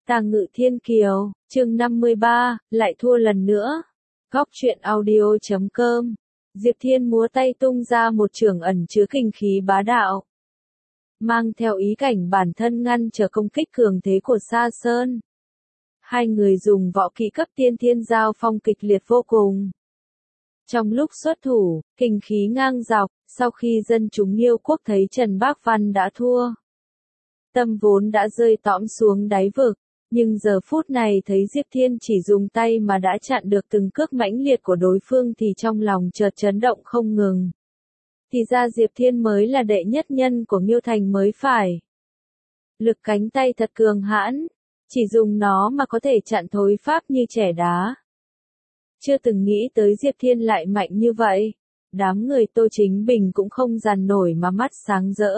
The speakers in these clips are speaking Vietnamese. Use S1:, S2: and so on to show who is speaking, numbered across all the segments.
S1: Tàng Ngự Thiên Kiều, chương 53, lại thua lần nữa. Góc truyện audio.com. Diệp Thiên múa tay tung ra một chưởng ẩn chứa kinh khí bá đạo, mang theo ý cảnh bản thân ngăn trở công kích cường thế của Sa Sơn. Hai người dùng võ kỹ cấp tiên thiên giao phong kịch liệt vô cùng. Trong lúc xuất thủ, kinh khí ngang dọc, sau khi dân chúng Nghiêu quốc thấy Trần Bác Văn đã thua, tâm vốn đã rơi tõm xuống đáy vực, nhưng giờ phút này thấy Diệp Thiên chỉ dùng tay mà đã chặn được từng cước mãnh liệt của đối phương thì trong lòng chợt chấn động không ngừng. Thì ra Diệp Thiên mới là đệ nhất nhân của Nghiêu Thành mới phải. Lực cánh tay thật cường hãn, chỉ dùng nó mà có thể chặn thối pháp như trẻ đá. Chưa từng nghĩ tới Diệp Thiên lại mạnh như vậy. Đám người Tô Chính Bình cũng không dằn nổi mà mắt sáng rỡ.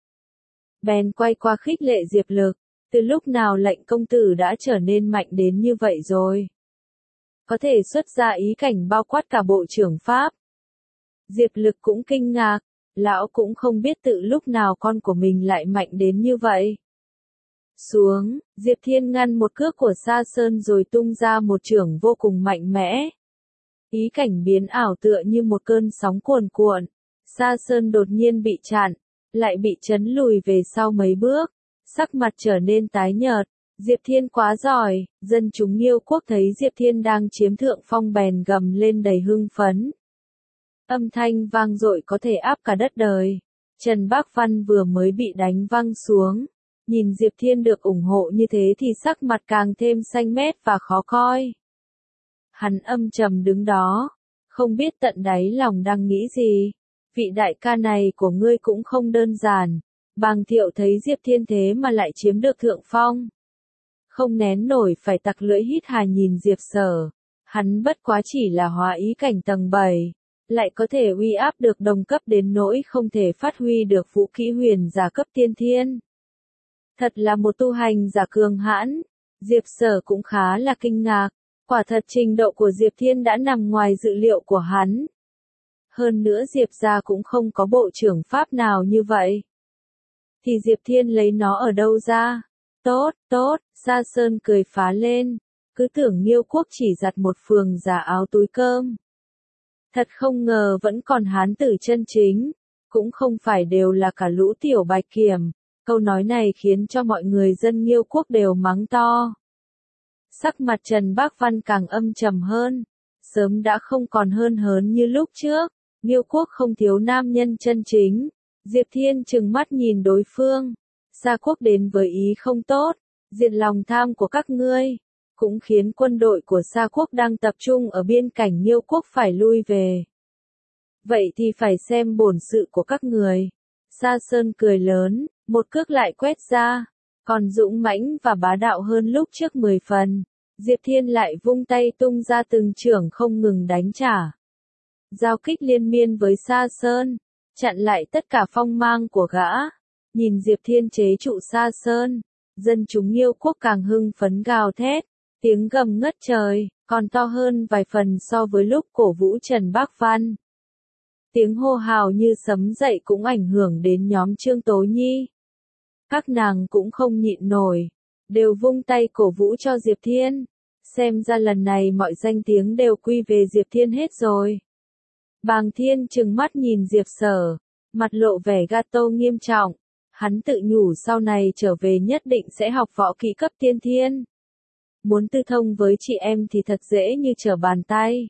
S1: Bèn quay qua khích lệ Diệp Lực, từ lúc nào lệnh công tử đã trở nên mạnh đến như vậy rồi. Có thể xuất ra ý cảnh bao quát cả bộ trưởng Pháp. Diệp Lực cũng kinh ngạc, lão cũng không biết tự lúc nào con của mình lại mạnh đến như vậy. Xuống, Diệp Thiên ngăn một cước của Sa Sơn rồi tung ra một chưởng vô cùng mạnh mẽ. Ý cảnh biến ảo tựa như một cơn sóng cuồn cuộn. Sa Sơn đột nhiên bị chặn, lại bị chấn lùi về sau mấy bước, sắc mặt trở nên tái nhợt. Diệp Thiên quá giỏi, dân chúng Nghiêu quốc thấy Diệp Thiên đang chiếm thượng phong bèn gầm lên đầy hưng phấn. Âm thanh vang dội có thể áp cả đất đời. Trần Bác Văn vừa mới bị đánh văng xuống, nhìn Diệp Thiên được ủng hộ như thế thì sắc mặt càng thêm xanh mét và khó coi. Hắn âm trầm đứng đó, không biết tận đáy lòng đang nghĩ gì. Vị đại ca này của ngươi cũng không đơn giản. Bàng Thiệu thấy Diệp Thiên thế mà lại chiếm được thượng phong, không nén nổi phải tặc lưỡi hít hà nhìn Diệp Sở. Hắn bất quá chỉ là hóa ý cảnh tầng 7, lại có thể uy áp được đồng cấp đến nỗi không thể phát huy được vũ kỹ huyền giả cấp tiên thiên. Thật là một tu hành giả cường hãn. Diệp Sở cũng khá là kinh ngạc. Quả thật trình độ của Diệp Thiên đã nằm ngoài dự liệu của hắn. Hơn nữa Diệp gia cũng không có bộ trưởng Pháp nào như vậy. Thì Diệp Thiên lấy nó ở đâu ra? Tốt, Sa Sơn cười phá lên. Cứ tưởng Nghiêu quốc chỉ giặt một phường giả áo túi cơm. Thật không ngờ vẫn còn hán tử chân chính. Cũng không phải đều là cả lũ tiểu bạch kiểm. Câu nói này khiến cho mọi người dân Nghiêu quốc đều mắng to. Sắc mặt Trần Bác Văn càng âm trầm hơn. Sớm đã không còn hơn hớn như lúc trước. Nghiêu quốc không thiếu nam nhân chân chính. Diệp Thiên trừng mắt nhìn đối phương. Sa quốc đến với ý không tốt, diệt lòng tham của các ngươi, cũng khiến quân đội của Sa quốc đang tập trung ở biên cảnh Nghiêu quốc phải lui về. Vậy thì phải xem bổn sự của các người. Sa Sơn cười lớn, một cước lại quét ra, còn dũng mãnh và bá đạo hơn lúc trước 10 phần. Diệp Thiên lại vung tay tung ra từng chưởng không ngừng đánh trả. Giao kích liên miên với Sa Sơn, chặn lại tất cả phong mang của gã. Nhìn Diệp Thiên chế trụ Sa Sơn, dân chúng Nghiêu quốc càng hưng phấn gào thét, tiếng gầm ngất trời, còn to hơn vài phần so với lúc cổ vũ Trần Bác Văn. Tiếng hô hào như sấm dậy cũng ảnh hưởng đến nhóm Trương Tố Nhi. Các nàng cũng không nhịn nổi, đều vung tay cổ vũ cho Diệp Thiên. Xem ra lần này mọi danh tiếng đều quy về Diệp Thiên hết rồi. Bàng Thiên trừng mắt nhìn Diệp Sở, mặt lộ vẻ gato nghiêm trọng. Hắn tự nhủ sau này trở về nhất định sẽ học võ kỹ cấp tiên thiên. Muốn tư thông với chị em thì thật dễ như trở bàn tay.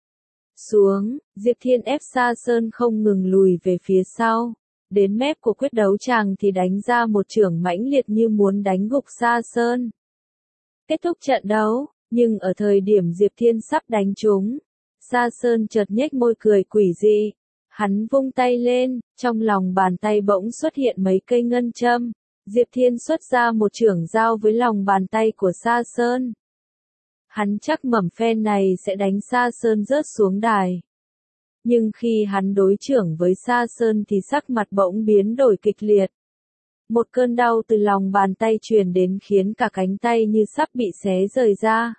S1: Xuống, Diệp Thiên ép Sa Sơn không ngừng lùi về phía sau. Đến mép của quyết đấu tràng thì đánh ra một chưởng mãnh liệt như muốn đánh gục Sa Sơn. Kết thúc trận đấu, nhưng ở thời điểm Diệp Thiên sắp đánh trúng, Sa Sơn chợt nhếch môi cười quỷ dị. Hắn vung tay lên, trong lòng bàn tay bỗng xuất hiện mấy cây ngân châm. Diệp Thiên xuất ra một chưởng giao với lòng bàn tay của Sa Sơn. Hắn chắc mẩm phen này sẽ đánh Sa Sơn rớt xuống đài. Nhưng khi hắn đối chưởng với Sa Sơn thì sắc mặt bỗng biến đổi kịch liệt. Một cơn đau từ lòng bàn tay truyền đến khiến cả cánh tay như sắp bị xé rời ra.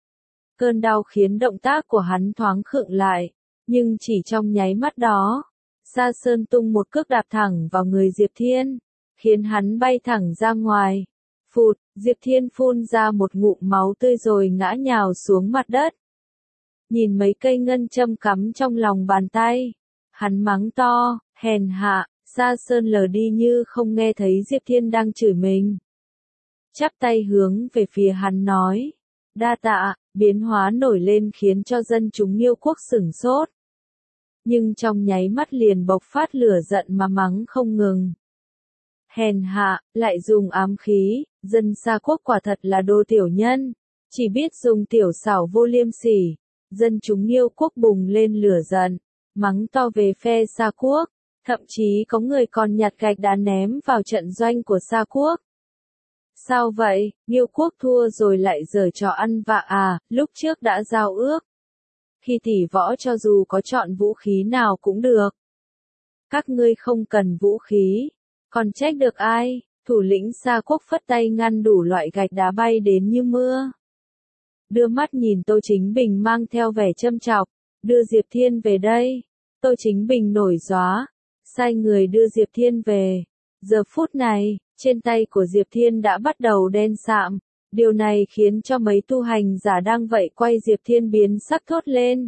S1: Cơn đau khiến động tác của hắn thoáng khựng lại. Nhưng chỉ trong nháy mắt đó, Sa Sơn tung một cước đạp thẳng vào người Diệp Thiên, khiến hắn bay thẳng ra ngoài. Phụt, Diệp Thiên phun ra một ngụm máu tươi rồi ngã nhào xuống mặt đất. Nhìn mấy cây ngân châm cắm trong lòng bàn tay. Hắn mắng to, hèn hạ, Sa Sơn lờ đi như không nghe thấy Diệp Thiên đang chửi mình. Chắp tay hướng về phía hắn nói. Đa tạ, biến hóa nổi lên khiến cho dân chúng Nghiêu quốc sửng sốt. Nhưng trong nháy mắt liền bộc phát lửa giận mà mắng không ngừng. Hèn hạ, lại dùng ám khí, dân Sa quốc quả thật là đồ tiểu nhân, chỉ biết dùng tiểu xảo vô liêm sỉ. Dân chúng Nghiêu quốc bùng lên lửa giận, mắng to về phe Sa quốc, thậm chí có người còn nhặt gạch đá ném vào trận doanh của Sa quốc. Sao vậy, Nghiêu quốc thua rồi lại giở trò ăn vạ à, lúc trước đã giao ước. Khi tỷ võ cho dù có chọn vũ khí nào cũng được. Các ngươi không cần vũ khí, còn trách được ai, thủ lĩnh Sa quốc phất tay ngăn đủ loại gạch đá bay đến như mưa. Đưa mắt nhìn Tô Chính Bình mang theo vẻ châm chọc, đưa Diệp Thiên về đây. Tô Chính Bình nổi gióa, sai người đưa Diệp Thiên về. Giờ phút này, trên tay của Diệp Thiên đã bắt đầu đen sạm. Điều này khiến cho mấy tu hành giả đang vậy quay Diệp Thiên biến sắc thốt lên.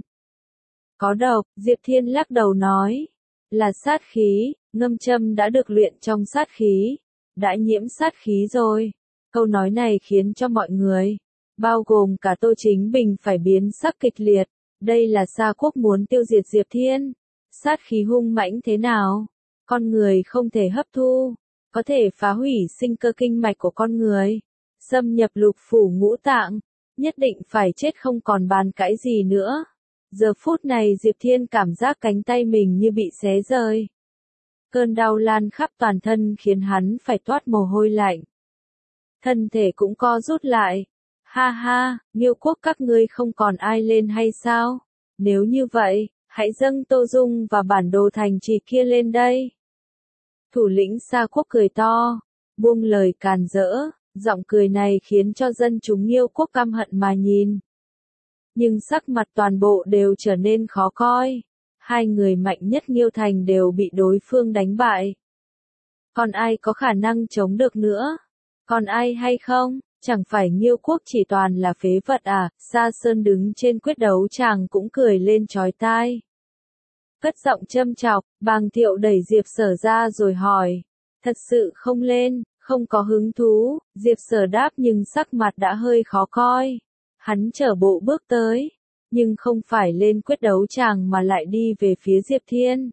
S1: Có độc, Diệp Thiên lắc đầu nói. Là sát khí, ngâm châm đã được luyện trong sát khí. Đã nhiễm sát khí rồi. Câu nói này khiến cho mọi người, bao gồm cả Tô Chính Bình phải biến sắc kịch liệt. Đây là Sa quốc muốn tiêu diệt Diệp Thiên. Sát khí hung mãnh thế nào? Con người không thể hấp thu. Có thể phá hủy sinh cơ kinh mạch của con người. Xâm nhập lục phủ ngũ tạng. Nhất định phải chết không còn bàn cãi gì nữa. Giờ phút này Diệp Thiên cảm giác cánh tay mình như bị xé rời. Cơn đau lan khắp toàn thân khiến hắn phải toát mồ hôi lạnh. Thân thể cũng co rút lại. Ha ha, Nghiêu quốc các ngươi không còn ai lên hay sao? Nếu như vậy, hãy dâng Tô Dung và bản đồ thành trì kia lên đây. Thủ lĩnh Sa quốc cười to, buông lời càn rỡ, giọng cười này khiến cho dân chúng Nghiêu quốc căm hận mà nhìn. Nhưng sắc mặt toàn bộ đều trở nên khó coi. Hai người mạnh nhất Nghiêu thành đều bị đối phương đánh bại. Còn ai có khả năng chống được nữa? Còn ai hay không? Chẳng phải Nghiêu quốc chỉ toàn là phế vật à? Sa Sơn đứng trên quyết đấu chàng cũng cười lên chói tai. Cất giọng châm chọc, Bàng Thiệu đẩy Diệp Sở ra rồi hỏi. Thật sự không lên, không có hứng thú. Diệp Sở đáp nhưng sắc mặt đã hơi khó coi. Hắn trở bộ bước tới, nhưng không phải lên quyết đấu chàng mà lại đi về phía Diệp Thiên.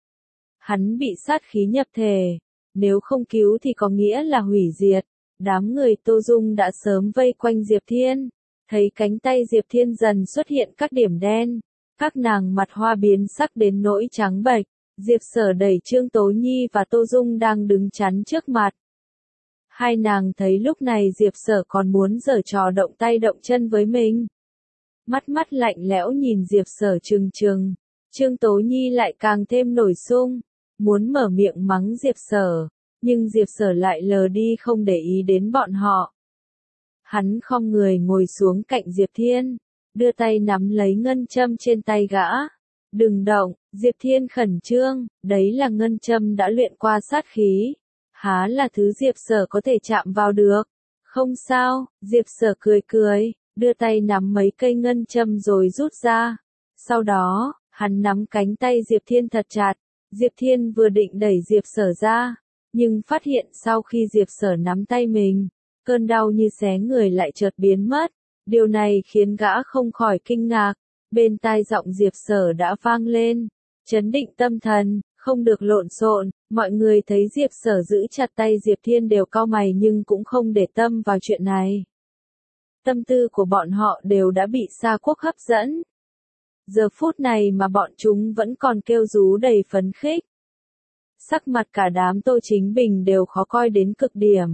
S1: Hắn bị sát khí nhập thể, nếu không cứu thì có nghĩa là hủy diệt. Đám người Tô Dung đã sớm vây quanh Diệp Thiên, thấy cánh tay Diệp Thiên dần xuất hiện các điểm đen, các nàng mặt hoa biến sắc đến nỗi trắng bệch. Diệp Sở đẩy Trương Tố Nhi và Tô Dung đang đứng chắn trước mặt. Hai nàng thấy lúc này Diệp Sở còn muốn giở trò động tay động chân với mình. Mắt mắt lạnh lẽo nhìn Diệp Sở trừng trừng. Trương Tố Nhi lại càng thêm nổi sung, muốn mở miệng mắng Diệp Sở, nhưng Diệp Sở lại lờ đi không để ý đến bọn họ. Hắn khom người ngồi xuống cạnh Diệp Thiên, đưa tay nắm lấy ngân châm trên tay gã. Đừng động, Diệp Thiên khẩn trương, đấy là ngân châm đã luyện qua sát khí. Há là thứ Diệp Sở có thể chạm vào được. Không sao, Diệp Sở cười cười, đưa tay nắm mấy cây ngân châm rồi rút ra. Sau đó, hắn nắm cánh tay Diệp Thiên thật chặt. Diệp Thiên vừa định đẩy Diệp Sở ra, nhưng phát hiện sau khi Diệp Sở nắm tay mình, cơn đau như xé người lại chợt biến mất. Điều này khiến gã không khỏi kinh ngạc. Bên tai giọng Diệp Sở đã vang lên. Chấn định tâm thần, không được lộn xộn. Mọi người thấy Diệp Sở giữ chặt tay Diệp Thiên đều cau mày nhưng cũng không để tâm vào chuyện này. Tâm tư của bọn họ đều đã bị Sa quốc hấp dẫn. Giờ phút này mà bọn chúng vẫn còn kêu rú đầy phấn khích. Sắc mặt cả đám Tô Chính Bình đều khó coi đến cực điểm.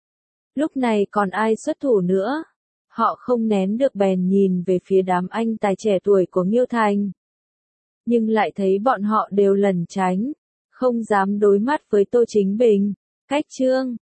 S1: Lúc này còn ai xuất thủ nữa? Họ không nén được bèn nhìn về phía đám anh tài trẻ tuổi của Nghiêu thành. Nhưng lại thấy bọn họ đều lẩn tránh, không dám đối mắt với Tô Chính Bình. Cách Trương,